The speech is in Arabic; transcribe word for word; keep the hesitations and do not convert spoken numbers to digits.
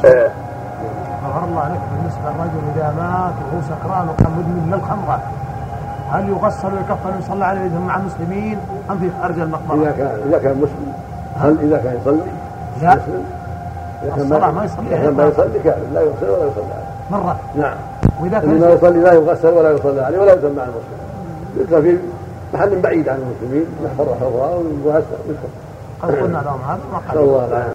إيه. غفر الله لك. بالنسبة للرجل إذا مات وهو سكران وكان مدمن للخمرة هل يغسل ويكفن ويصلى عليه مع المسلمين أم في خارج المقبرة؟ إذا كان إذا كان مسلم. هل إذا كان يصلي؟ لا. مسلم. الصلاة ما يصلي. إذا كان ما يصلي كافر لا يغسل ولا يصلى عليه. مرة. نعم. وإذا كان ما يصلي لا يغسل ولا يصلى عليه ولا يدفن مع المسلم. يدفن في محل بعيد عن المسلمين محفظة حفظها ويغسل. قد قلنا لهم هذا ما قال. الله